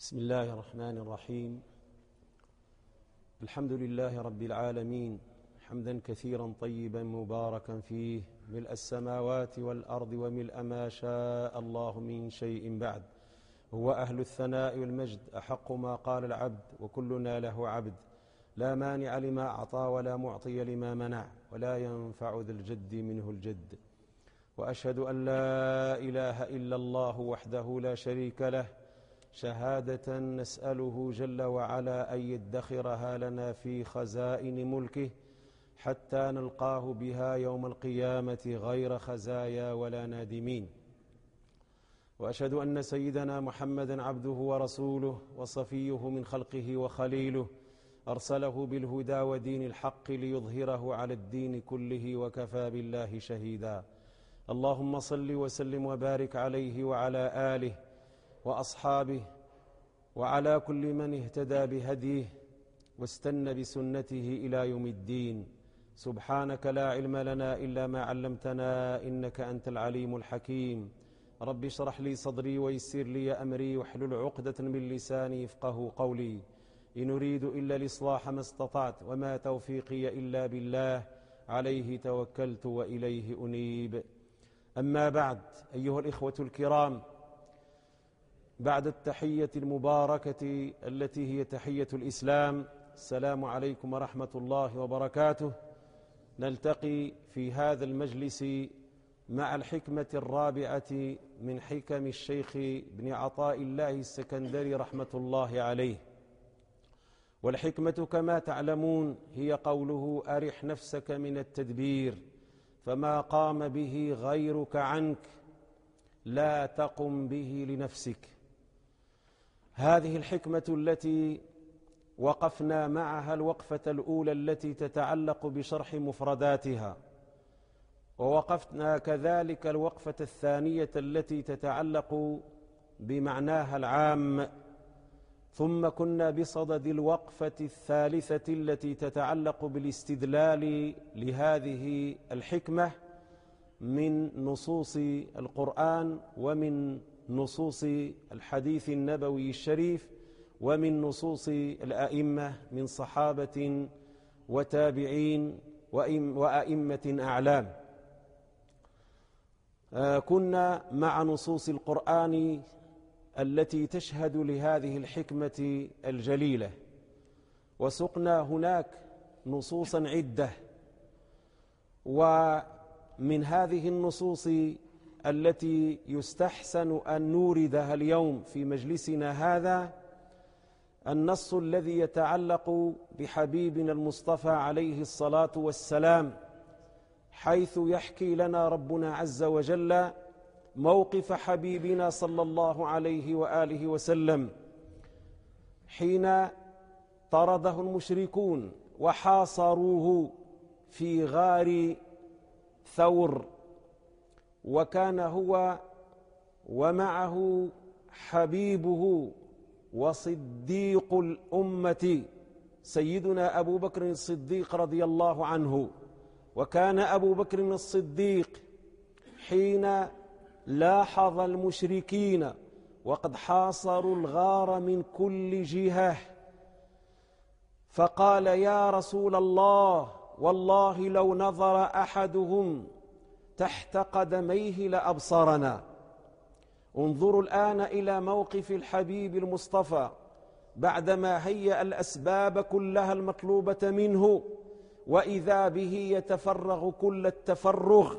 بسم الله الرحمن الرحيم. الحمد لله رب العالمين، حمدا كثيرا طيبا مباركا فيه، ملء السماوات والأرض وملء ما شاء الله من شيء بعد. هو أهل الثناء والمجد، أحق ما قال العبد وكلنا له عبد. لا مانع لما أعطى ولا معطي لما منع، ولا ينفع ذا الجد منه الجد. وأشهد أن لا إله إلا الله وحده لا شريك له، شهادة نسأله جل وعلا أن يدخرها لنا في خزائن ملكه حتى نلقاه بها يوم القيامة غير خزايا ولا نادمين. وأشهد أن سيدنا محمدا عبده ورسوله وصفيه من خلقه وخليله، أرسله بالهدى ودين الحق ليظهره على الدين كله وكفى بالله شهيدا. اللهم صل وسلم وبارك عليه وعلى آله وأصحابه وعلى كل من اهتدى بهديه واستنى بسنته إلى يوم الدين. سبحانك لا علم لنا إلا ما علمتنا، إنك أنت العليم الحكيم. رب اشرح لي صدري ويسر لي أمري واحلل عقدة من لساني يفقه قولي. إن أريد إلا الإصلاح ما استطعت، وما توفيقي إلا بالله، عليه توكلت وإليه أنيب. أما بعد، أيها الإخوة الكرام، بعد التحية المباركة التي هي تحية الإسلام، السلام عليكم ورحمة الله وبركاته. نلتقي في هذا المجلس مع الحكمة الرابعة من حكم الشيخ ابن عطاء الله السكندري رحمة الله عليه. والحكمة كما تعلمون هي قوله: أرح نفسك من التدبير، فما قام به غيرك عنك لا تقم به لنفسك. هذه الحكمة التي وقفنا معها الوقفة الأولى التي تتعلق بشرح مفرداتها، ووقفنا كذلك الوقفة الثانية التي تتعلق بمعناها العام، ثم كنا بصدد الوقفة الثالثة التي تتعلق بالاستدلال لهذه الحكمة من نصوص القرآن ومن نصوص الحديث النبوي الشريف ومن نصوص الأئمة من صحابة وتابعين وأئمة أعلام. كنا مع نصوص القرآن التي تشهد لهذه الحكمة الجليلة، وسقنا هناك نصوصا عدة، ومن هذه النصوص التي يستحسن أن نوردها اليوم في مجلسنا هذا النص الذي يتعلق بحبيبنا المصطفى عليه الصلاة والسلام، حيث يحكي لنا ربنا عز وجل موقف حبيبنا صلى الله عليه وآله وسلم حين طرده المشركون وحاصروه في غار ثور، وكان هو ومعه حبيبه وصديق الأمة سيدنا أبو بكر الصديق رضي الله عنه. وكان أبو بكر الصديق حين لاحظ المشركين وقد حاصروا الغار من كل جهة فقال: يا رسول الله، والله لو نظر أحدهم تحت قدميه لأبصرنا. انظروا الآن إلى موقف الحبيب المصطفى بعدما هيأ الأسباب كلها المطلوبة منه، وإذا به يتفرغ كل التفرغ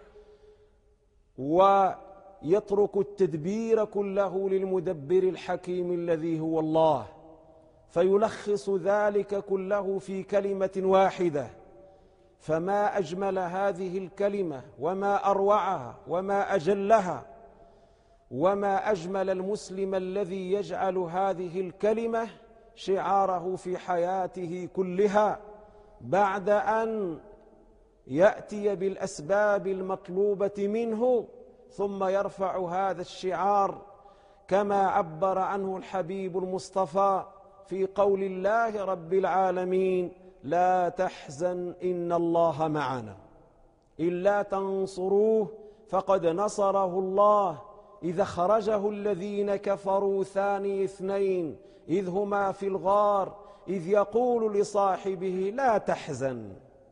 ويترك التدبير كله للمدبر الحكيم الذي هو الله، فيلخص ذلك كله في كلمة واحدة. فما أجمل هذه الكلمة وما أروعها وما أجلها، وما أجمل المسلم الذي يجعل هذه الكلمة شعاره في حياته كلها بعد أن يأتي بالأسباب المطلوبة منه، ثم يرفع هذا الشعار كما عبر عنه الحبيب المصطفى في قول الله رب العالمين: لا تحزن إن الله معنا إلا تنصروه فقد نصره الله إذا خرجه الذين كفروا ثاني اثنين إذ هما في الغار إذ يقول لصاحبه لا تحزن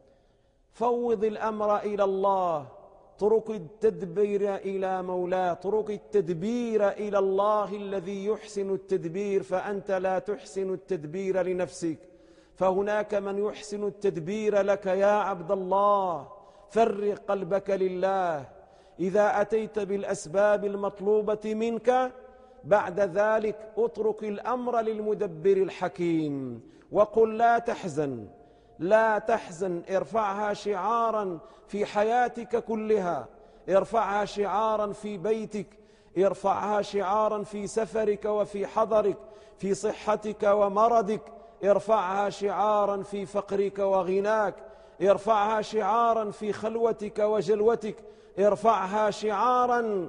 فوض الأمر إلى الله، اترك التدبير إلى مولاه، اترك التدبير إلى الله الذي يحسن التدبير، فأنت لا تحسن التدبير لنفسك، فهناك من يحسن التدبير لك يا عبد الله. فرق قلبك لله. إذا أتيت بالأسباب المطلوبة منك بعد ذلك اترك الأمر للمدبر الحكيم وقل لا تحزن، لا تحزن. ارفعها شعارا في حياتك كلها، ارفعها شعارا في بيتك، ارفعها شعارا في سفرك وفي حضرك، في صحتك ومرضك، ارفعها شعارا في فقرك وغناك، ارفعها شعارا في خلوتك وجلوتك، ارفعها شعارا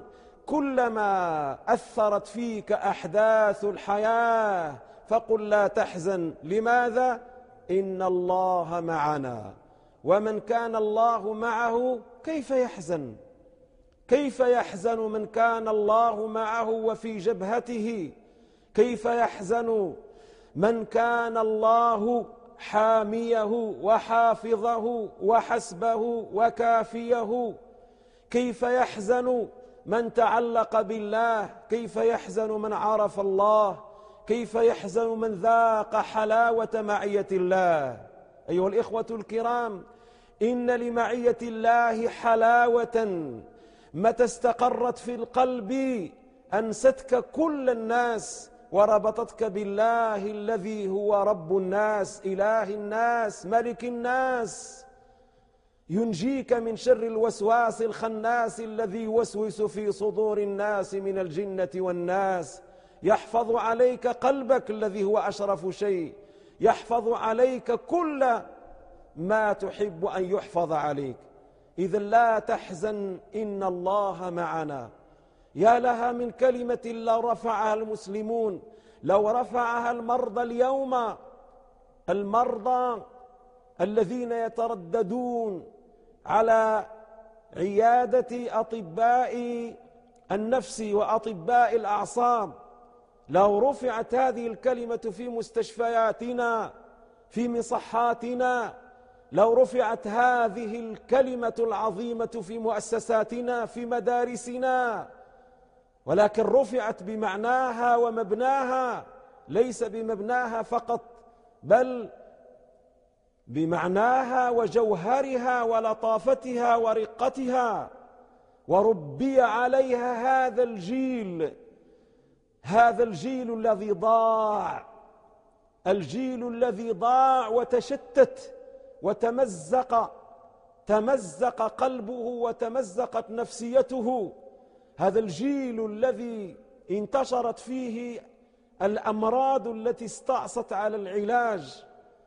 كلما أثرت فيك أحداث الحياة، فقل لا تحزن. لماذا؟ إن الله معنا، ومن كان الله معه كيف يحزن؟ كيف يحزن من كان الله معه وفي جبهته؟ كيف يحزن من كان الله حاميه وحافظه وحسبه وكافيه؟ كيف يحزن من تعلق بالله؟ كيف يحزن من عرف الله؟ كيف يحزن من ذاق حلاوة معية الله؟ أيها الإخوة الكرام، إن لمعية الله حلاوة متى استقرت في القلب أنستك كل الناس وربطتك بالله الذي هو رب الناس، إله الناس، ملك الناس، ينجيك من شر الوسواس الخناس الذي يوسوس في صدور الناس من الجنة والناس، يحفظ عليك قلبك الذي هو أشرف شيء، يحفظ عليك كل ما تحب أن يحفظ عليك. إذا لا تحزن إن الله معنا. يا لها من كلمة لو رفعها المسلمون، لو رفعها المرضى اليوم، المرضى الذين يترددون على عيادة أطباء النفس وأطباء الأعصاب، لو رفعت هذه الكلمة في مستشفياتنا في مصحاتنا، لو رفعت هذه الكلمة العظيمة في مؤسساتنا في مدارسنا، ولكن رفعت بمعناها ومبناها، ليس بمبناها فقط بل بمعناها وجوهرها ولطافتها ورقتها، وربي عليها هذا الجيل، هذا الجيل الذي ضاع، الجيل الذي ضاع وتشتت تمزق قلبه وتمزقت نفسيته، هذا الجيل الذي انتشرت فيه الأمراض التي استعصت على العلاج،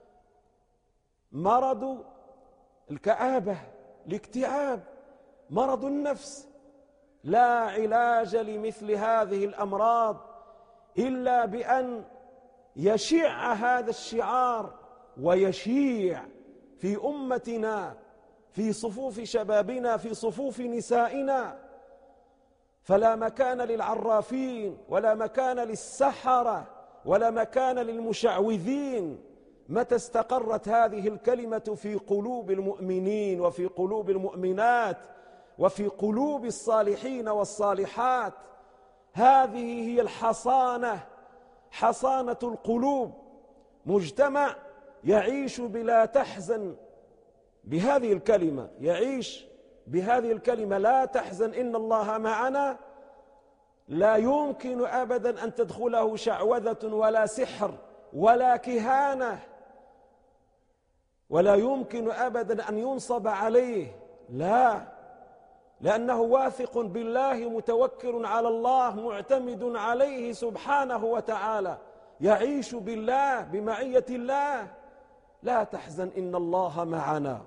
مرض الكآبة، الاكتئاب، مرض النفس. لا علاج لمثل هذه الأمراض إلا بأن يشيع هذا الشعار ويشيع في أمتنا، في صفوف شبابنا، في صفوف نسائنا. فلا مكان للعرافين ولا مكان للسحرة ولا مكان للمشعوذين متى استقرت هذه الكلمة في قلوب المؤمنين وفي قلوب المؤمنات وفي قلوب الصالحين والصالحات. هذه هي الحصانة، حصانة القلوب. مجتمع يعيش بلا تحزن بهذه الكلمة، يعيش بهذه الكلمة لا تحزن إن الله معنا، لا يمكن أبدا أن تدخله شعوذة ولا سحر ولا كهانة، ولا يمكن أبدا أن ينصب عليه، لا، لأنه واثق بالله، متوكل على الله، معتمد عليه سبحانه وتعالى، يعيش بالله بمعية الله. لا تحزن إن الله معنا.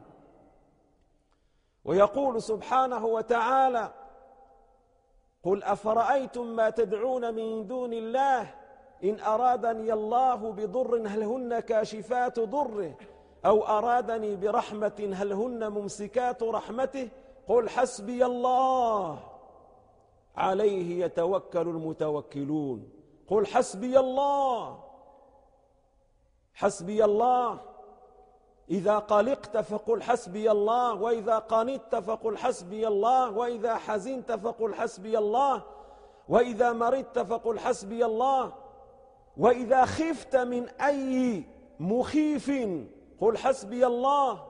ويقول سبحانه وتعالى: قل أفرأيتم ما تدعون من دون الله إن أرادني الله بضر هل هن كاشفات ضره أو أرادني برحمة هل هن ممسكات رحمته قل حسبي الله. عليه يتوكل المتوكلون. قل حسبي الله، حسبي الله. إذا قلقت فقل حسبي الله، وإذا قنطت فقل حسبي الله، وإذا حزنت فقل حسبي الله، وإذا مرضت فقل حسبي الله، وإذا خفت من أي مخيف قل حسبي الله.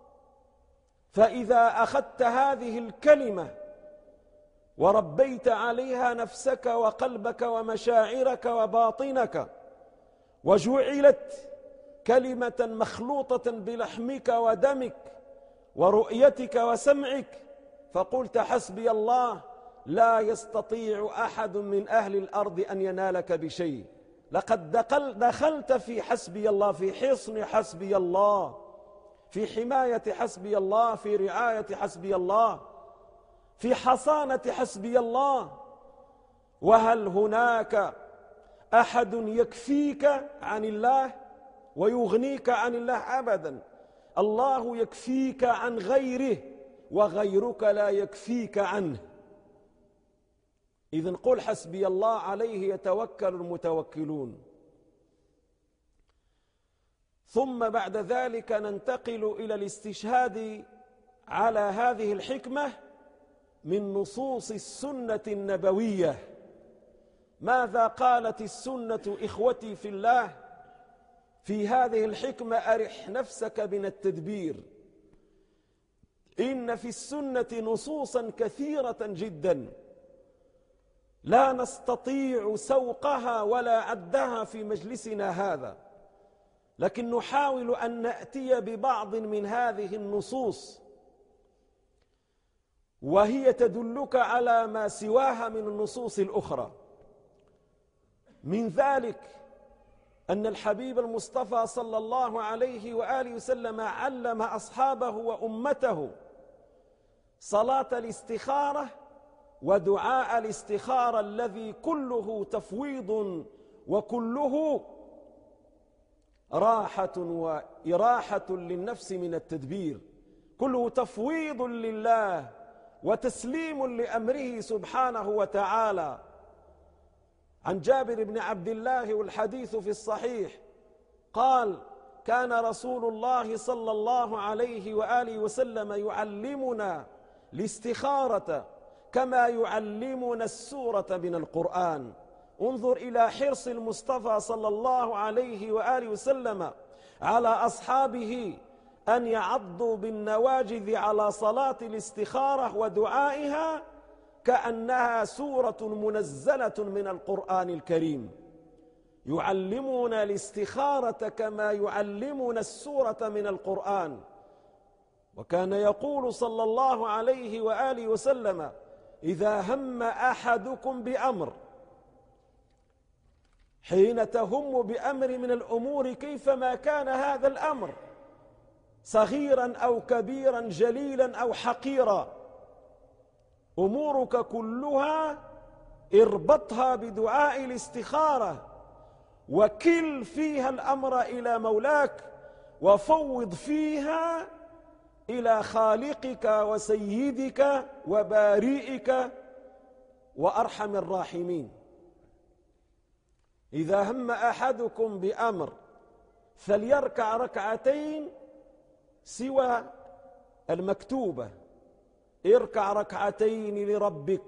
فإذا أخذت هذه الكلمة وربيت عليها نفسك وقلبك ومشاعرك وباطنك، وجعلت كلمة مخلوطة بلحمك ودمك ورؤيتك وسمعك، فقلت حسبي الله، لا يستطيع أحد من أهل الأرض أن ينالك بشيء. لقد دخلت في حسبي الله، في حصن حسبي الله، في حماية حسبي الله، في رعاية حسبي الله، في حصانة حسبي الله. وهل هناك أحد يكفيك عن الله ويغنيك عن الله؟ أبدا. الله يكفيك عن غيره وغيرك لا يكفيك عنه. إذن قل حسبي الله، عليه يتوكل المتوكلون. ثم بعد ذلك ننتقل إلى الاستشهاد على هذه الحكمة من نصوص السنة النبوية. ماذا قالت السنة إخوتي في الله في هذه الحكمة؟ أرح نفسك من التدبير. إن في السنة نصوصا كثيرة جدا لا نستطيع سوقها ولا عدها في مجلسنا هذا، لكن نحاول أن نأتي ببعض من هذه النصوص، وهي تدلك على ما سواها من النصوص الأخرى. من ذلك أن الحبيب المصطفى صلى الله عليه وآله وسلم علم أصحابه وأمته صلاة الاستخارة ودعاء الاستخارة الذي كله تفويض وكله راحة وإراحة للنفس من التدبير، كله تفويض لله وتسليم لأمره سبحانه وتعالى. عن جابر بن عبد الله والحديث في الصحيح قال: كان رسول الله صلى الله عليه وآله وسلم يعلمنا الاستخارة كما يعلمنا السورة من القرآن. انظر إلى حرص المصطفى صلى الله عليه وآله وسلم على أصحابه أن يعضوا بالنواجذ على صلاة الاستخارة ودعائها كأنها سورة منزلة من القرآن الكريم. يعلمنا الاستخارة كما يعلمنا السورة من القرآن. وكان يقول صلى الله عليه وآله وسلم: إذا هم أحدكم بأمر، حين تهم بأمر من الأمور كيفما كان هذا الأمر، صغيرا أو كبيرا، جليلا أو حقيرا، أمورك كلها اربطها بدعاء الاستخارة، وكل فيها الأمر إلى مولاك، وفوض فيها إلى خالقك وسيدك وبارئك وأرحم الراحمين. إذا هم أحدكم بأمر فليركع ركعتين سوى المكتوبة، اركع ركعتين لربك.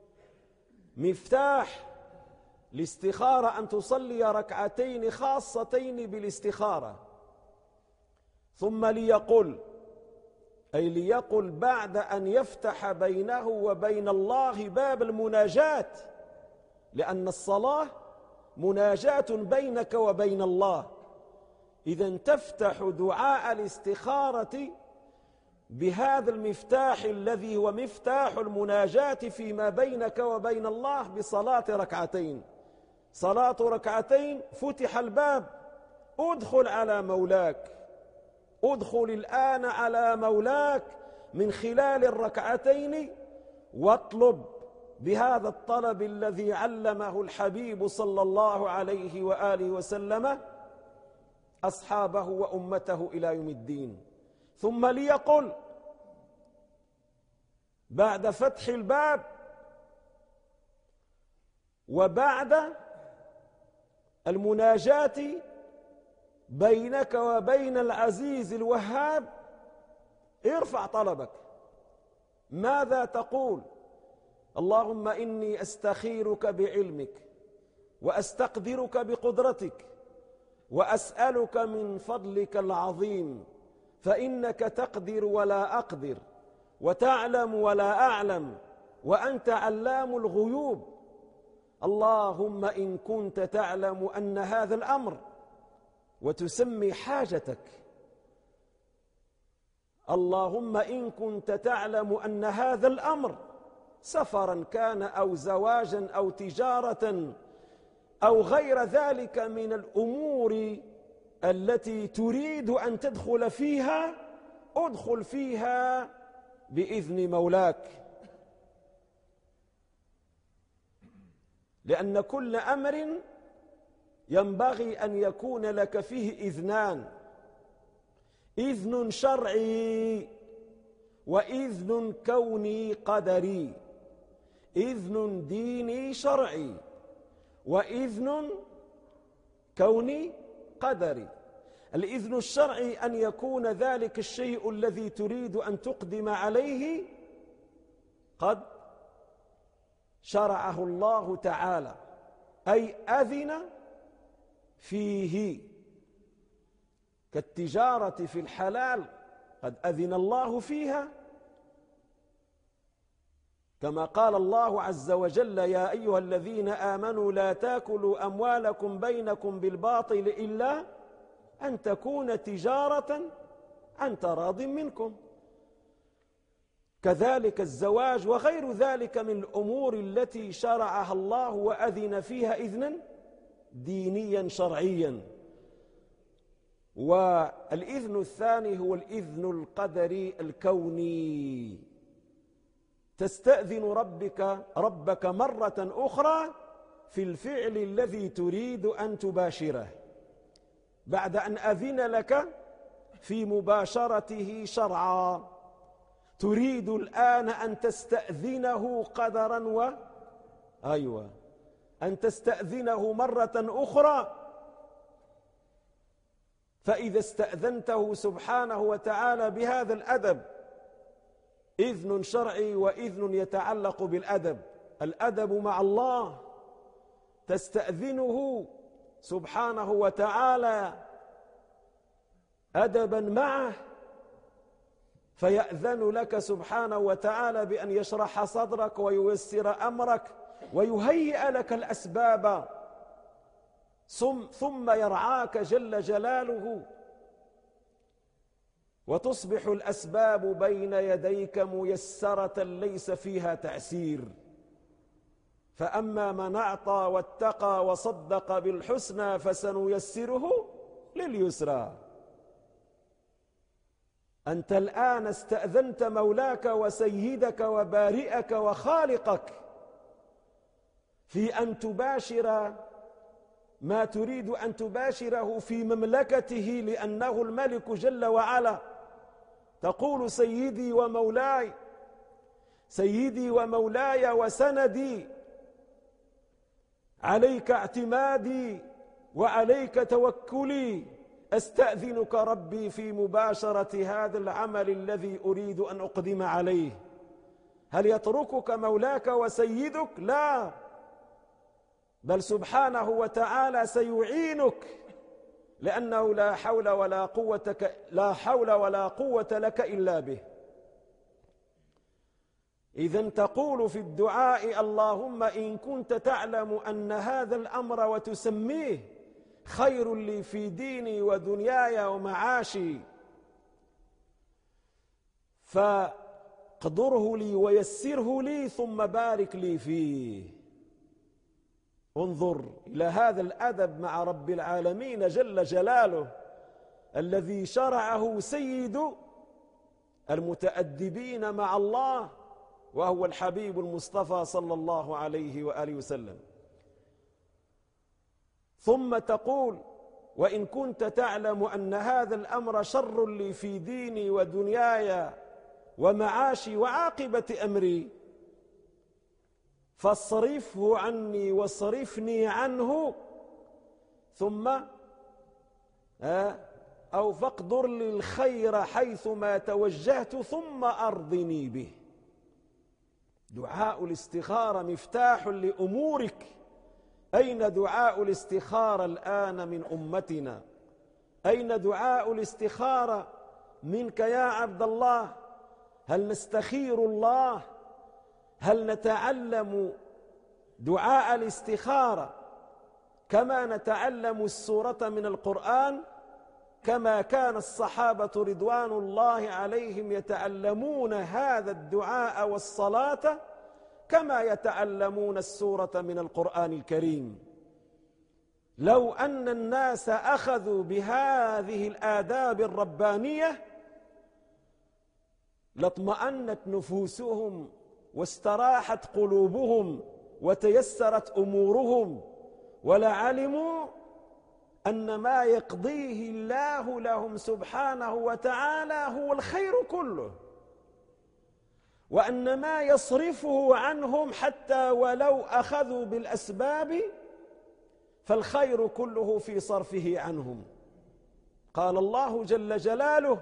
مفتاح الاستخارة أن تصلي ركعتين خاصتين بالاستخارة. ثم ليقل، أي ليقل بعد أن يفتح بينه وبين الله باب المناجاة، لأن الصلاة مناجاة بينك وبين الله. إذا تفتح دعاء الاستخارة بهذا المفتاح الذي هو مفتاح المناجاة فيما بينك وبين الله بصلاة ركعتين. صلاة ركعتين فتح الباب، ادخل على مولاك، ادخل الآن على مولاك من خلال الركعتين، واطلب بهذا الطلب الذي علمه الحبيب صلى الله عليه وآله وسلم أصحابه وأمته إلى يوم الدين. ثم ليقل بعد فتح الباب: وبعد المناجاة بينك وبين العزيز الوهاب ارفع طلبك. ماذا تقول؟ اللهم إني أستخيرك بعلمك وأستقدرك بقدرتك وأسألك من فضلك العظيم، فإنك تقدر ولا أقدر وتعلم ولا أعلم وأنت علام الغيوب. اللهم إن كنت تعلم أن هذا الأمر وتسمي حاجتك، اللهم إن كنت تعلم أن هذا الأمر سفرا كان أو زواجا أو تجارة أو غير ذلك من الأمور التي تريد أن تدخل فيها، ادخل فيها بإذن مولاك، لأن كل أمر ينبغي أن يكون لك فيه إذنان: إذن شرعي وإذن كوني قدري، إذن ديني شرعي وإذن كوني قدري. الإذن الشرعي أن يكون ذلك الشيء الذي تريد أن تقدم عليه قد شرعه الله تعالى، أي أذن فيه، كالتجارة في الحلال قد أذن الله فيها، كما قال الله عز وجل: يا أيها الذين آمنوا لا تاكلوا أموالكم بينكم بالباطل إلا أن تكون تجارة عن تراض منكم. كذلك الزواج وغير ذلك من الأمور التي شرعها الله وأذن فيها إذنا دينيا شرعيا. والإذن الثاني هو الإذن القدري الكوني، تستأذن ربك مرة أخرى في الفعل الذي تريد أن تباشره بعد أن أذن لك في مباشرته شرعا، تريد الآن أن تستأذنه قدرا أن تستأذنه مرة أخرى. فإذا استأذنته سبحانه وتعالى بهذا الأدب، إذن شرعي وإذن يتعلق بالأدب، الأدب مع الله، تستأذنه سبحانه وتعالى أدبا معه، فيأذن لك سبحانه وتعالى بأن يشرح صدرك وييسر أمرك ويهيئ لك الأسباب، ثم يرعاك جل جلاله، وتصبح الأسباب بين يديك ميسرة ليس فيها تعسير. فأما من أعطى واتقى وصدق بالحسنى فسنيسره لليسرى. أنت الآن استأذنت مولاك وسيدك وبارئك وخالقك في أن تباشر ما تريد أن تباشره في مملكته، لأنه الملك جل وعلا. تقول: سيدي ومولاي، سيدي ومولاي وسندي، عليك اعتمادي وعليك توكلي، أستأذنك ربي في مباشرة هذا العمل الذي أريد أن أقدم عليه. هل يتركك مولاك وسيدك؟ لا، بل سبحانه وتعالى سيعينك، لأنه لا حول ولا قوة لك إلا به. إذن تقول في الدعاء: اللهم إن كنت تعلم أن هذا الأمر وتسميه خير لي في ديني ودنياي ومعاشي، فاقدره لي ويسره لي ثم بارك لي فيه. انظر إلى هذا الأدب مع رب العالمين جل جلاله الذي شرعه سيد المتأدبين مع الله، وهو الحبيب المصطفى صلى الله عليه وآله وسلم. ثم تقول: وإن كنت تعلم أن هذا الأمر شر لي في ديني ودنياي ومعاشي وعاقبة أمري، فاصرفه عني واصرفني عنه، ثم أو فاقدر لي الخير حيثما توجهت ثم أرضني به. دعاء الاستخارة مفتاح لأمورك. أين دعاء الاستخارة الآن من أمتنا؟ أين دعاء الاستخارة منك يا عبد الله؟ هل نستخير الله؟ هل نتعلم دعاء الاستخارة كما نتعلم السورة من القرآن، كما كان الصحابة رضوان الله عليهم يتعلمون هذا الدعاء والصلاة كما يتعلمون السورة من القرآن الكريم؟ لو أن الناس أخذوا بهذه الآداب الربانية لاطمأنت نفوسهم واستراحت قلوبهم وتيسرت أمورهم، ولعلموا أن ما يقضيه الله لهم سبحانه وتعالى هو الخير كله، وأن ما يصرفه عنهم حتى ولو أخذوا بالأسباب فالخير كله في صرفه عنهم. قال الله جل جلاله: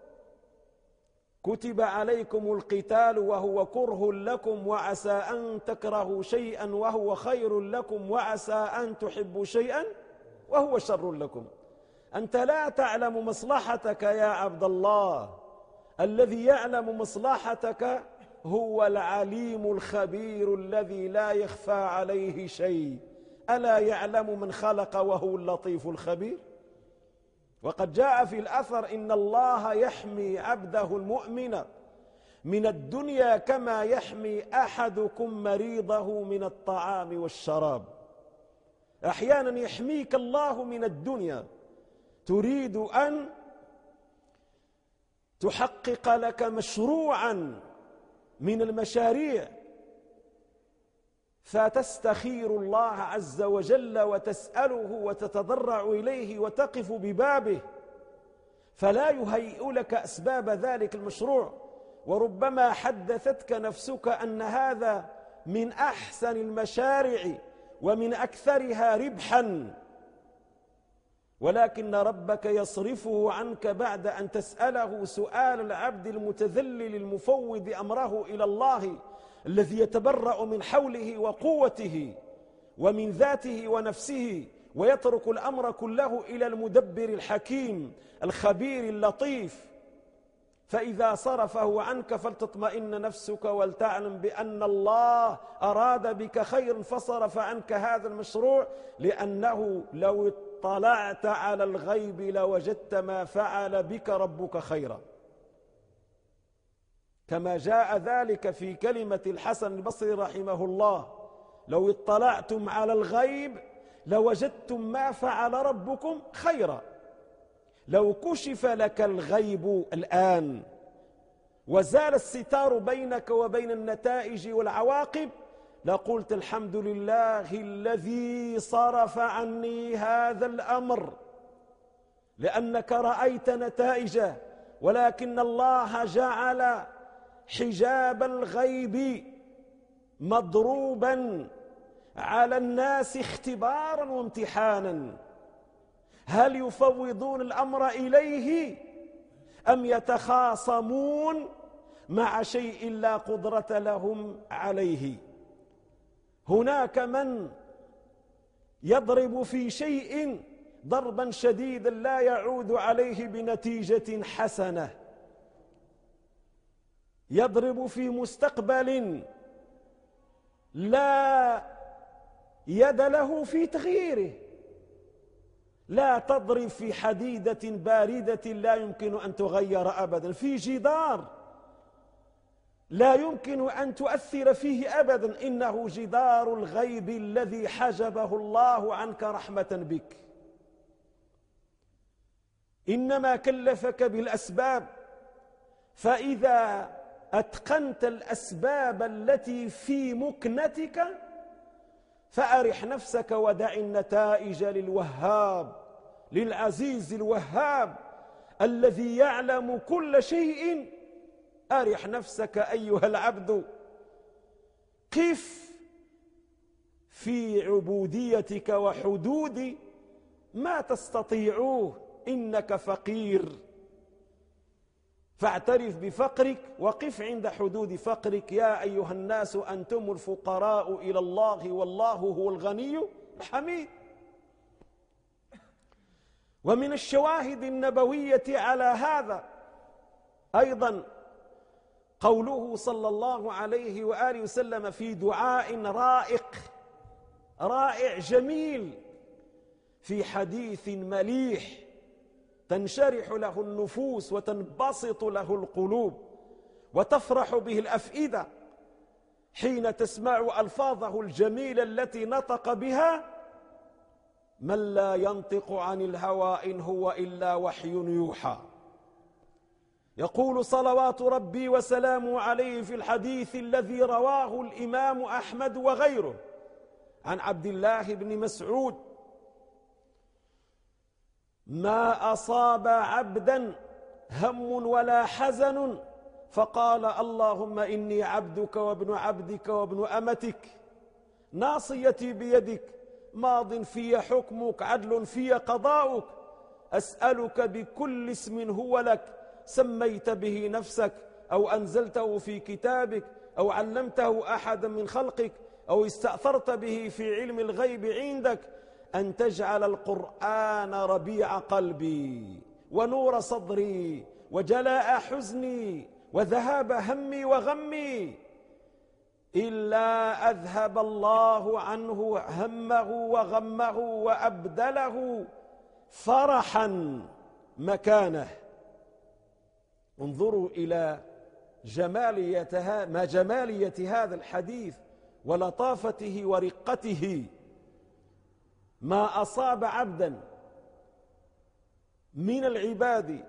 كتب عليكم القتال وهو كره لكم وعسى أن تكرهوا شيئا وهو خير لكم وعسى أن تحبوا شيئا وهو شر لكم. أنت لا تعلم مصلحتك يا عبد الله، الذي يعلم مصلحتك هو العليم الخبير الذي لا يخفى عليه شيء. ألا يعلم من خلق وهو اللطيف الخبير؟ وقد جاء في الأثر: إن الله يحمي عبده المؤمن من الدنيا كما يحمي أحدكم مريضه من الطعام والشراب. أحيانا يحميك الله من الدنيا، تريد أن تحقق لك مشروعا من المشاريع فتستخير الله عز وجل وتسأله وتتضرع إليه وتقف ببابه، فلا يهيئ لك أسباب ذلك المشروع. وربما حدثتك نفسك أن هذا من أحسن المشاريع ومن أكثرها ربحا، ولكن ربك يصرفه عنك بعد أن تسأله سؤال العبد المتذلل المفوض أمره إلى الله، الذي يتبرأ من حوله وقوته ومن ذاته ونفسه، ويترك الأمر كله إلى المدبر الحكيم الخبير اللطيف. فإذا صرفه عنك فلتطمئن نفسك ولتعلم بأن الله أراد بك خير فصرف عنك هذا المشروع، لأنه لو اطلعت على الغيب لوجدت ما فعل بك ربك خيرا، كما جاء ذلك في كلمة الحسن البصري رحمه الله: لو اطلعتم على الغيب لوجدتم ما فعل ربكم خيرا. لو كشف لك الغيب الآن وزال الستار بينك وبين النتائج والعواقب لقلت الحمد لله الذي صرف عني هذا الأمر، لأنك رأيت نتائجه. ولكن الله جعل حجاب الغيب مضروبا على الناس اختبارا وامتحانا، هل يفوضون الأمر إليه أم يتخاصمون مع شيء لا قدرة لهم عليه؟ هناك من يضرب في شيء ضربا شديدا لا يعود عليه بنتيجة حسنة، يضرب في مستقبل لا يد له في تغييره. لا تضرب في حديدة باردة لا يمكن أن تغير أبدا، في جدار لا يمكن أن تؤثر فيه أبدا، إنه جدار الغيب الذي حجبه الله عنك رحمة بك. إنما كلفك بالأسباب، فإذا أتقنت الأسباب التي في مكنتك فأرح نفسك ودع النتائج للوهاب، للعزيز الوهاب الذي يعلم كل شيء. أرح نفسك أيها العبد، قف في عبوديتك وحدود ما تستطيعوه، إنك فقير، فاعترف بفقرك وقف عند حدود فقرك. يا أيها الناس أنتم الفقراء إلى الله والله هو الغني الحميد. ومن الشواهد النبوية على هذا أيضا قوله صلى الله عليه وآله وسلم في دعاء رائع جميل، في حديث مليح تنشرح له النفوس وتنبسط له القلوب وتفرح به الأفئدة حين تسمع ألفاظه الجميلة التي نطق بها: من لا ينطق عن الهوى إن هو إلا وحي يوحى. يقول صلوات ربي وسلامه عليه في الحديث الذي رواه الإمام أحمد وغيره عن عبد الله بن مسعود: ما أصاب عبدا هم ولا حزن فقال اللهم إني عبدك وابن عبدك وابن أمتك ناصيتي بيدك ماض في حكمك عدل في قضاؤك أسألك بكل اسم هو لك سميت به نفسك أو أنزلته في كتابك أو علمته أحدا من خلقك أو استأثرت به في علم الغيب عندك أن تجعل القرآن ربيع قلبي ونور صدري وجلاء حزني وذهاب همي وغمي إلا أذهب الله عنه همه وغمه وأبدله فرحا مكانه. انظروا إلى جمالية هذا الحديث ولطافته ورقته. ما أصاب عبدا من العباد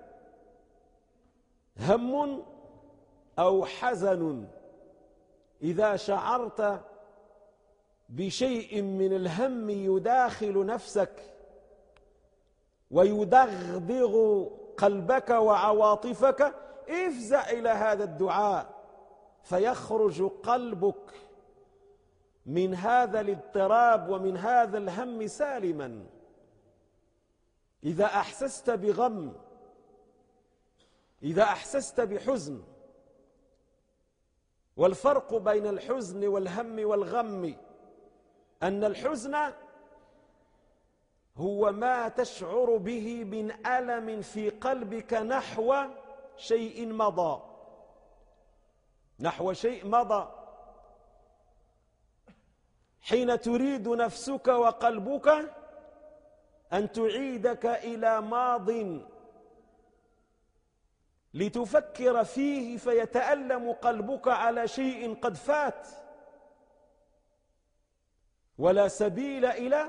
هم أو حزن، إذا شعرت بشيء من الهم يداخل نفسك ويدغدغ قلبك وعواطفك، افزع إلى هذا الدعاء فيخرج قلبك من هذا الاضطراب ومن هذا الهم سالما. إذا أحسست بغم، إذا أحسست بحزن، والفرق بين الحزن والهم والغم أن الحزن هو ما تشعر به من ألم في قلبك نحو شيء مضى، نحو شيء مضى، حين تريد نفسك وقلبك أن تعيدك إلى ماض لتفكر فيه فيتألم قلبك على شيء قد فات ولا سبيل إلى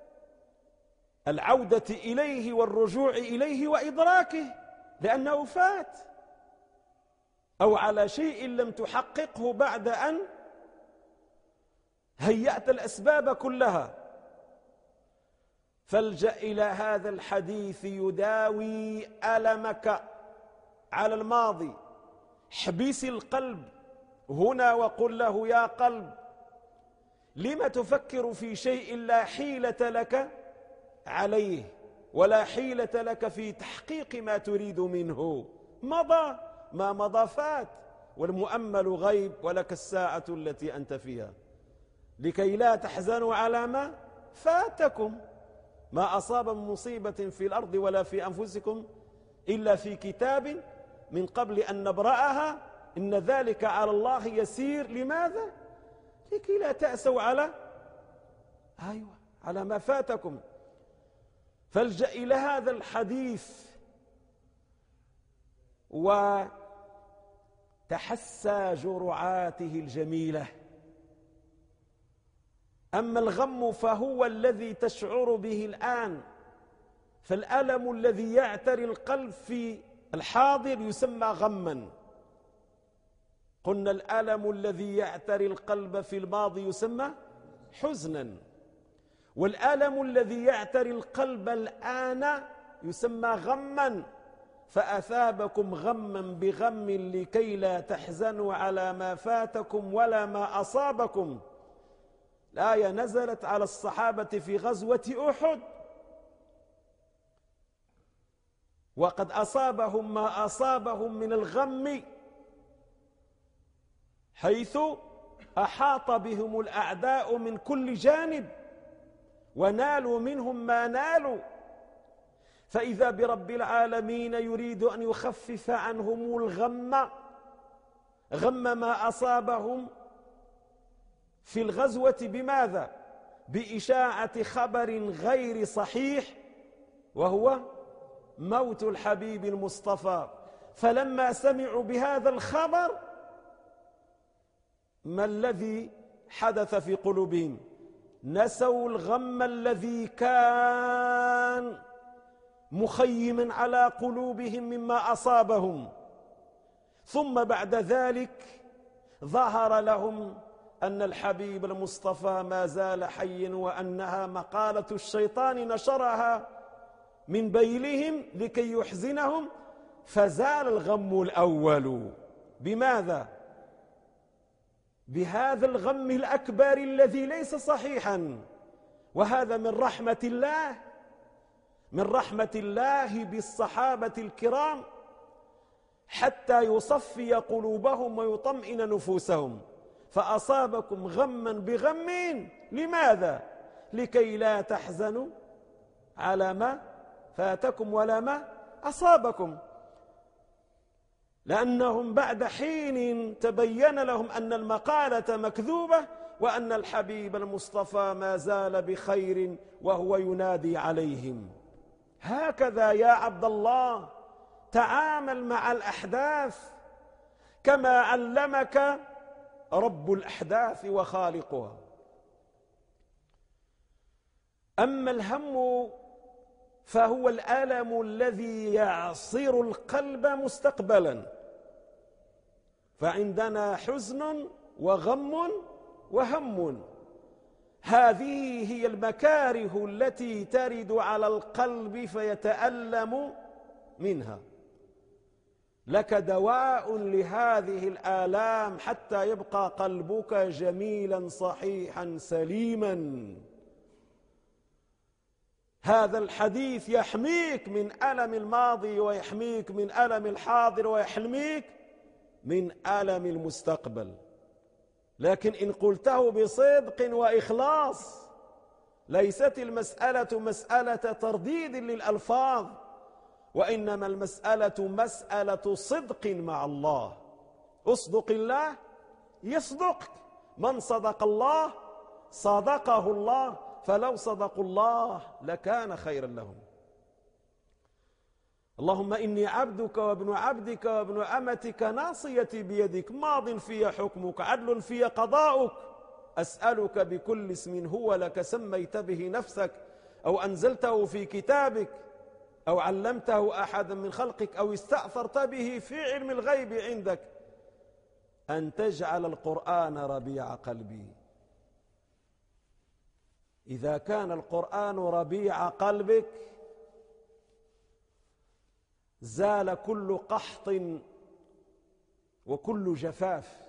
العودة إليه والرجوع إليه وإدراكه لأنه فات، أو على شيء لم تحققه بعد أن هيأت الأسباب كلها. فالجأ إلى هذا الحديث يداوي ألمك على الماضي. احبس القلب هنا وقل له: يا قلب، لم تفكر في شيء لا حيلة لك عليه ولا حيلة لك في تحقيق ما تريد منه؟ مضى، ما مضى فات، والمؤمل غيب ولك الساعة التي أنت فيها، لكي لا تحزنوا على ما فاتكم. ما أصاب من مصيبة في الأرض ولا في أنفسكم إلا في كتاب من قبل أن نبرأها إن ذلك على الله يسير. لماذا؟ لكي لا تأسوا على ما فاتكم. فالجأ إلى هذا الحديث وتحسى جرعاته الجميلة. أما الغم فهو الذي تشعر به الآن، فالألم الذي يعتري القلب في الحاضر يسمى غما. قلنا الألم الذي يعتري القلب في الماضي يسمى حزنا، والألم الذي يعتري القلب الآن يسمى غما. فأثابكم غما بغم لكي لا تحزنوا على ما فاتكم ولا ما أصابكم. الآية نزلت على الصحابة في غزوة أحد، وقد أصابهم ما أصابهم من الغم، حيث أحاط بهم الأعداء من كل جانب ونالوا منهم ما نالوا، فإذا برب العالمين يريد أن يخفف عنهم الغم، غم ما أصابهم في الغزوة بماذا؟ بإشاعة خبر غير صحيح، وهو موت الحبيب المصطفى. فلما سمعوا بهذا الخبر ما الذي حدث في قلوبهم؟ نسوا الغم الذي كان مخيما على قلوبهم مما أصابهم، ثم بعد ذلك ظهر لهم أن الحبيب المصطفى ما زال حيا، وأنها مقالة الشيطان نشرها من بينهم لكي يحزنهم، فزال الغم الأول. بماذا؟ بهذا الغم الأكبر الذي ليس صحيحا، وهذا من رحمة الله، من رحمة الله بالصحابة الكرام، حتى يصفي قلوبهم ويطمئن نفوسهم. فأصابكم غما بغم، لماذا؟ لكي لا تحزنوا على ما فاتكم ولا ما أصابكم، لأنهم بعد حين تبين لهم أن المقالة مكذوبة، وأن الحبيب المصطفى ما زال بخير وهو ينادي عليهم. هكذا يا عبد الله تعامل مع الأحداث كما علمك رب الأحداث وخالقها. أما الهم فهو الألم الذي يعصر القلب مستقبلا، فعندنا حزن وغم وهم، هذه هي المكاره التي ترد على القلب فيتألم منها. لك دواء لهذه الآلام حتى يبقى قلبك جميلا صحيحا سليما. هذا الحديث يحميك من ألم الماضي، ويحميك من ألم الحاضر، ويحميك من ألم المستقبل. لكن إن قلته بصدق وإخلاص، ليست المسألة مسألة ترديد للألفاظ، وإنما المسألة مسألة صدق مع الله. اصدق الله يصدقك، من صدق الله صدقه الله، فلو صدقوا الله لكان خيرا لهم. اللهم إني عبدك وابن عبدك وابن أمتك، ناصيتي بيدك، ماض في حكمك، عدل في قضاؤك، أسألك بكل اسم هو لك سميت به نفسك، أو أنزلته في كتابك، أو علمته أحدا من خلقك، أو استأثرت به في علم الغيب عندك، أن تجعل القرآن ربيع قلبي. إذا كان القرآن ربيع قلبك زال كل قحط وكل جفاف.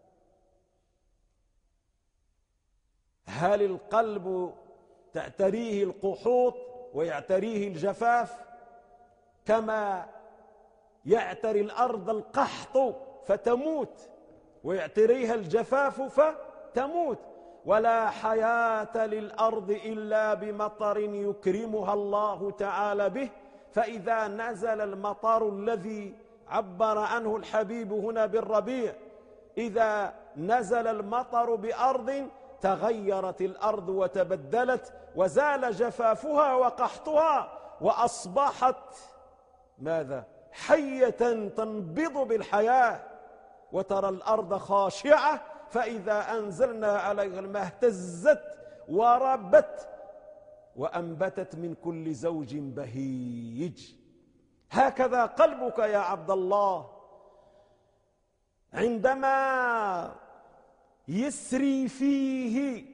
هل القلب تعتريه القحوط ويعتريه الجفاف كما يعتري الأرض القحط فتموت، ويعتريها الجفاف فتموت؟ ولا حياة للأرض إلا بمطر يكرمها الله تعالى به. فإذا نزل المطر الذي عبر عنه الحبيب هنا بالربيع، إذا نزل المطر بأرض تغيرت الأرض وتبدلت، وزال جفافها وقحطها، وأصبحت ماذا؟ حية تنبض بالحياة، وترى الأرض خاشعة، فإذا أنزلنا عليها الماء اهتزت وربت وأنبتت من كل زوج بهيج. هكذا قلبك يا عبد الله عندما يسري فيه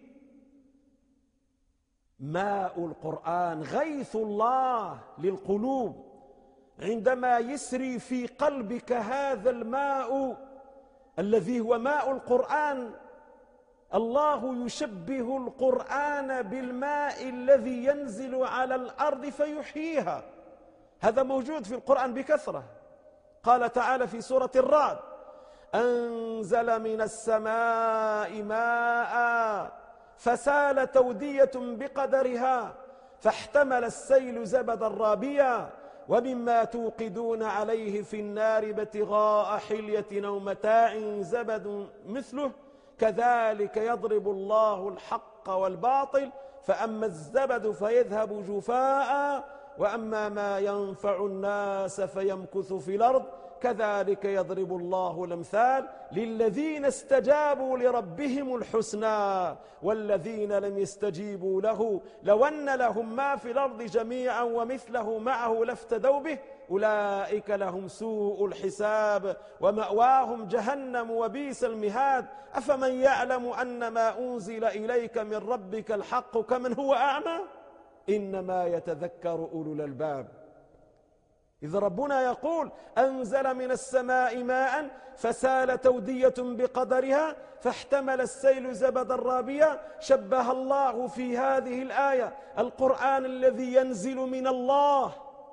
ماء القرآن، غيث الله للقلوب، عندما يسري في قلبك هذا الماء الذي هو ماء القرآن، الله يشبه القرآن بالماء الذي ينزل على الأرض فيحييها. هذا موجود في القرآن بكثرة. قال تعالى في سورة الرعد: أنزل من السماء ماء فسالت أودية بقدرها فاحتمل السيل زبدا رابيا ومما توقدون عليه في النار ابتغاء حلية أو متاع زبد مثله كذلك يضرب الله الحق والباطل فأما الزبد فيذهب جفاء وأما ما ينفع الناس فيمكث في الأرض كذلك يضرب الله الأمثال للذين استجابوا لربهم الحسنى والذين لم يستجيبوا له لو أن لهم ما في الأرض جميعا ومثله معه لافتدوا به أولئك لهم سوء الحساب ومأواهم جهنم وبئس المهاد أفمن يعلم أن ما أنزل إليك من ربك الحق كمن هو أعمى إنما يتذكر أولو الألباب. إذ ربنا يقول: أنزل من السماء ماء فسالت أودية بقدرها فاحتمل السيل زبدا رابيا. شبه الله في هذه الآية القرآن الذي ينزل من الله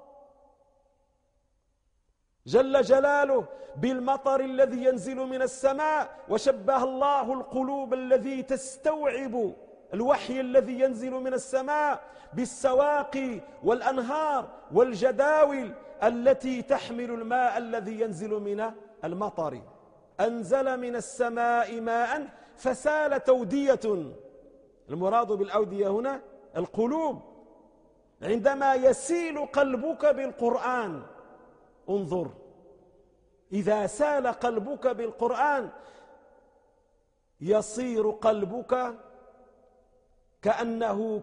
جل جلاله بالمطر الذي ينزل من السماء، وشبه الله القلوب الذي تستوعب الوحي الذي ينزل من السماء بالسواقي والأنهار والجداول التي تحمل الماء الذي ينزل من المطر. أنزل من السماء ماء فسالت أودية. المراد بالأودية هنا القلوب. عندما يسيل قلبك بالقرآن، انظر، إذا سال قلبك بالقرآن يصير قلبك كأنه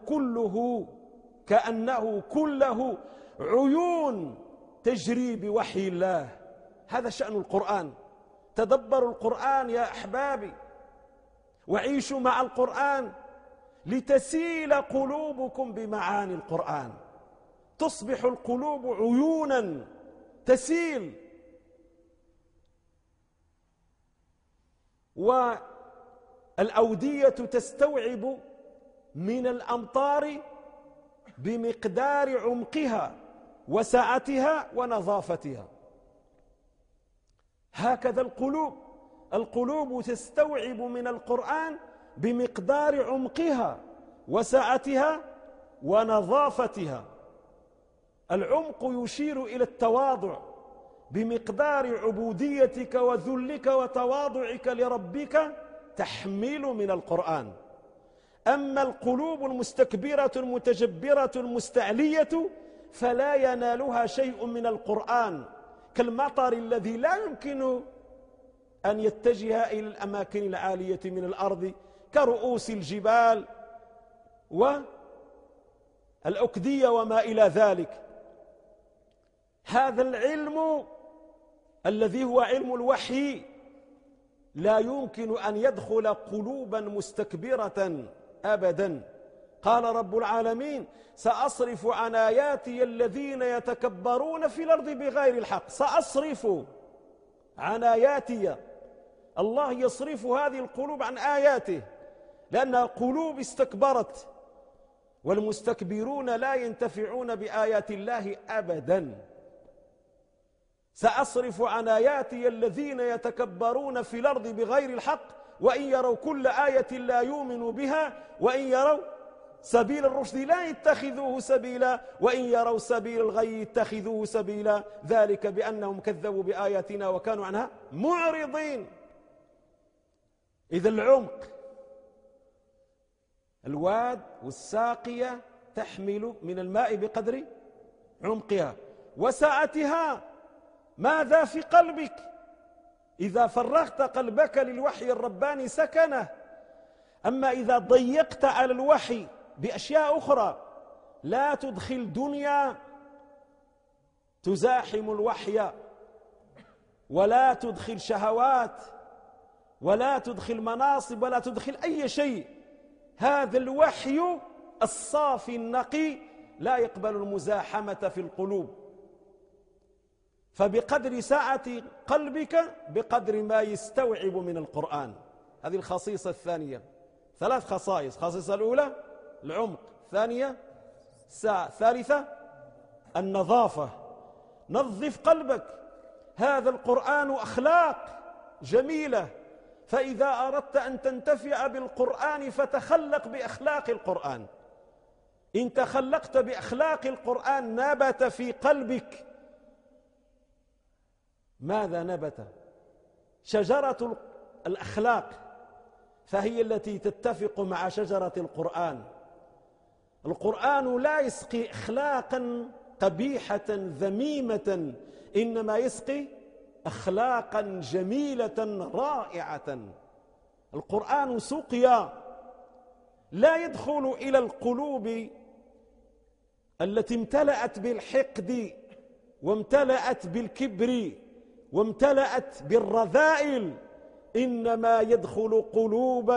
كله عيون تجري بوحي الله. هذا شأن القرآن. تدبروا القرآن يا أحبابي وعيشوا مع القرآن لتسيل قلوبكم بمعاني القرآن، تصبح القلوب عيونا تسيل. والأودية تستوعب من الأمطار بمقدار عمقها وسعتها ونظافتها. هكذا القلوب تستوعب من القرآن بمقدار عمقها وسعتها ونظافتها. العمق يشير إلى التواضع بمقدار عبوديتك وذلك وتواضعك لربك تحمل من القرآن. أما القلوب المستكبرة المتجبرة المستعلية فلا ينالها شيء من القرآن، كالمطر الذي لا يمكن أن يتجه إلى الأماكن العالية من الأرض كرؤوس الجبال والأكدية وما إلى ذلك. هذا العلم الذي هو علم الوحي لا يمكن أن يدخل قلوبا مستكبرة أبدا. قال رب العالمين: سأصرف عن آياتي الذين يتكبرون في الأرض بغير الحق. سأصرف عن آياتي. الله يصرف هذه القلوب عن آياته لأنها قلوب استكبرت، والمستكبرون لا ينتفعون بآيات الله أبدا. سأصرف عن آياتي الذين يتكبرون في الأرض بغير الحق وإن يروا كل آية لا يؤمنوا بها وإن يروا سبيل الرشد لا يتخذوه سبيلا وإن يروا سبيل الغي يتخذوه سبيلا ذلك بأنهم كذبوا بآياتنا وكانوا عنها معرضين. إذا العمق، الواد والساقية تحمل من الماء بقدر عمقها وسعتها. ماذا في قلبك؟ إذا فرغت قلبك للوحي الرباني سكنه. أما إذا ضيقت على الوحي بأشياء أخرى، لا تدخل دنيا تزاحم الوحي، ولا تدخل شهوات، ولا تدخل مناصب، ولا تدخل أي شيء. هذا الوحي الصافي النقي لا يقبل المزاحمة في القلوب. فبقدر سعة قلبك بقدر ما يستوعب من القرآن. هذه الخصيصة الثانية. 3 خصائص: الخصيصة الأولى العمق، الثانية الساعة، الثالثة النظافة. نظف قلبك. هذا القرآن أخلاق جميلة، فإذا أردت أن تنتفع بالقرآن فتخلق بأخلاق القرآن. إن تخلقت بأخلاق القرآن نبت في قلبك. ماذا نبت؟ شجرة الأخلاق، فهي التي تتفق مع شجرة القرآن. القرآن لا يسقي أخلاقا قبيحة ذميمة، إنما يسقي أخلاقا جميلة رائعة. القرآن سقيا لا يدخل إلى القلوب التي امتلأت بالحقد وامتلأت بالكبر وامتلأت بالرذائل، إنما يدخل قلوبا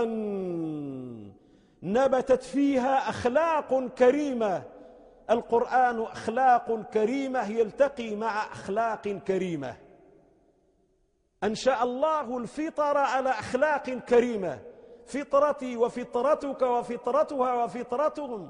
نبتت فيها أخلاق كريمة. القرآن أخلاق كريمة يلتقي مع أخلاق كريمة. أنشأ الله الفطر على أخلاق كريمة. فطرتي وفطرتك وفطرتها وفطرتهم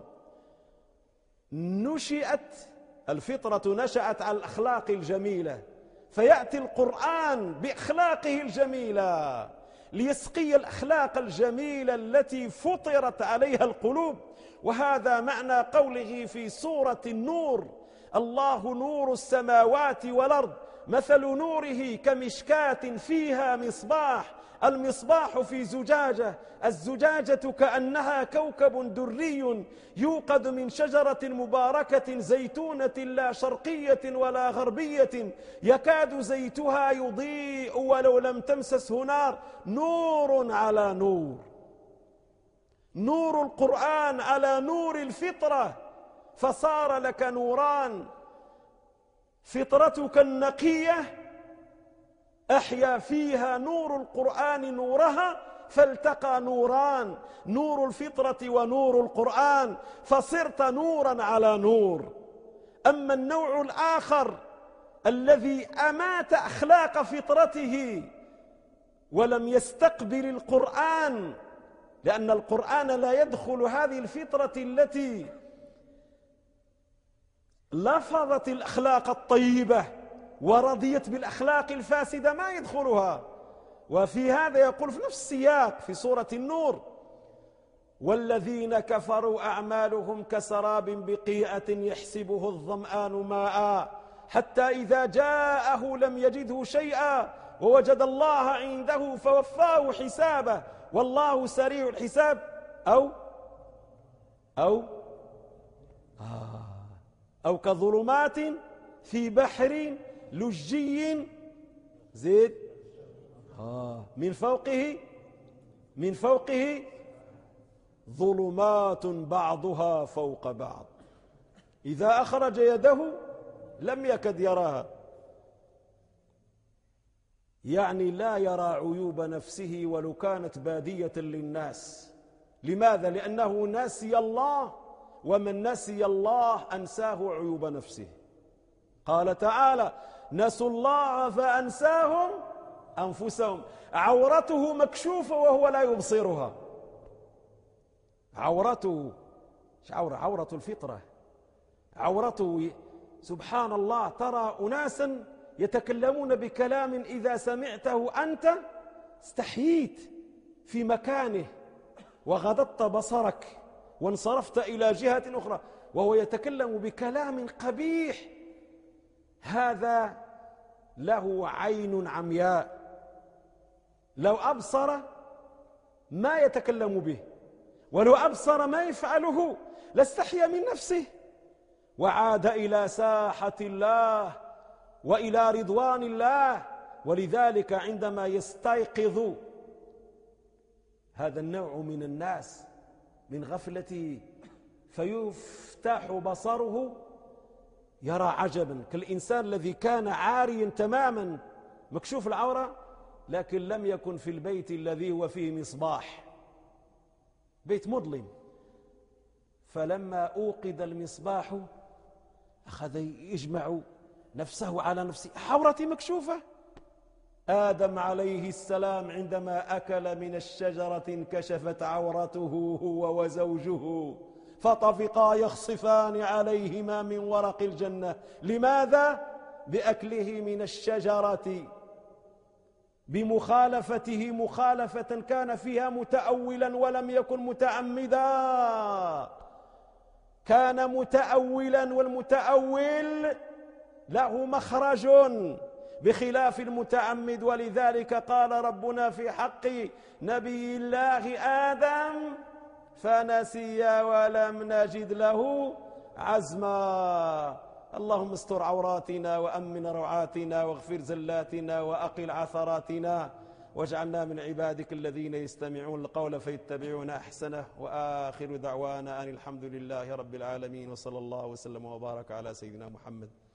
الفطرة نشأت على الأخلاق الجميلة، فيأتي القرآن بأخلاقه الجميلة ليسقي الأخلاق الجميلة التي فطرت عليها القلوب. وهذا معنى قوله في سورة النور: الله نور السماوات والأرض مثل نوره كمشكاة فيها مصباح، المصباح في زجاجة، الزجاجة كأنها كوكب دري يوقد من شجرة مباركة زيتونة لا شرقية ولا غربية يكاد زيتها يضيء ولو لم تمسسه نار، نور على نور. نور القرآن على نور الفطرة، فصار لك نوران: فطرتك النقية أحيا فيها نور القرآن نورها، فالتقى نوران: نور الفطرة ونور القرآن، فصرت نورا على نور. أما النوع الآخر الذي أمات أخلاق فطرته ولم يستقبل القرآن، لأن القرآن لا يدخل هذه الفطرة التي لفظت الأخلاق الطيبة ورضيت بالأخلاق الفاسدة، ما يدخلها. وفي هذا يقول في نفس السياق في سورة النور: والذين كفروا أعمالهم كسراب بقيعة يحسبه الظمآن ماء حتى إذا جاءه لم يجده شيئا ووجد الله عنده فوفاه حسابه والله سريع الحساب. أو كظلمات في بحر لجي زيد من فوقه ظلمات بعضها فوق بعض إذا أخرج يده لم يكد يراها. يعني لا يرى عيوب نفسه ولو كانت بادية للناس. لماذا؟ لأنه نسي الله، ومن نسي الله أنساه عيوب نفسه. قال تعالى: نسوا الله فأنساهم أنفسهم. عورته مكشوفة وهو لا يبصرها. عورته عورة الفطرة، عورته سبحان الله. ترى أناسا يتكلمون بكلام إذا سمعته أنت استحييت في مكانه وغضضت بصرك وانصرفت إلى جهة أخرى، وهو يتكلم بكلام قبيح. هذا له عين عمياء، لو أبصر ما يتكلم به، ولو أبصر ما يفعله لاستحيا من نفسه وعاد إلى ساحة الله وإلى رضوان الله. ولذلك عندما يستيقظ هذا النوع من الناس من غفلته فيفتح بصره يرى عجبا، كالإنسان الذي كان عاريا تماما مكشوف العورة لكن لم يكن في البيت الذي هو فيه مصباح، بيت مظلم. فلما أوقد المصباح أخذ يجمع نفسه على نفسه، عورتي مكشوفة، آدم عليه السلام عندما أكل من الشجرة انكشفت عورته هو وزوجه فطفقا يخصفان عليهما من ورق الجنة. لماذا؟ بأكله من الشجرة، بمخالفته مخالفة كان فيها متأولا ولم يكن متعمدا، كان متأولا، والمتأول له مخرج بخلاف المتعمد. ولذلك قال ربنا في حق نبي الله آدم فنسي ولم نجد له عزما. اللهم استر عوراتنا وأمن روعاتنا واغفر زلاتنا وأقل عثراتنا واجعلنا من عبادك الذين يستمعون القول فيتبعون أحسنه. وآخر دعوانا أن الحمد لله رب العالمين، وصلى الله وسلم وبارك على سيدنا محمد.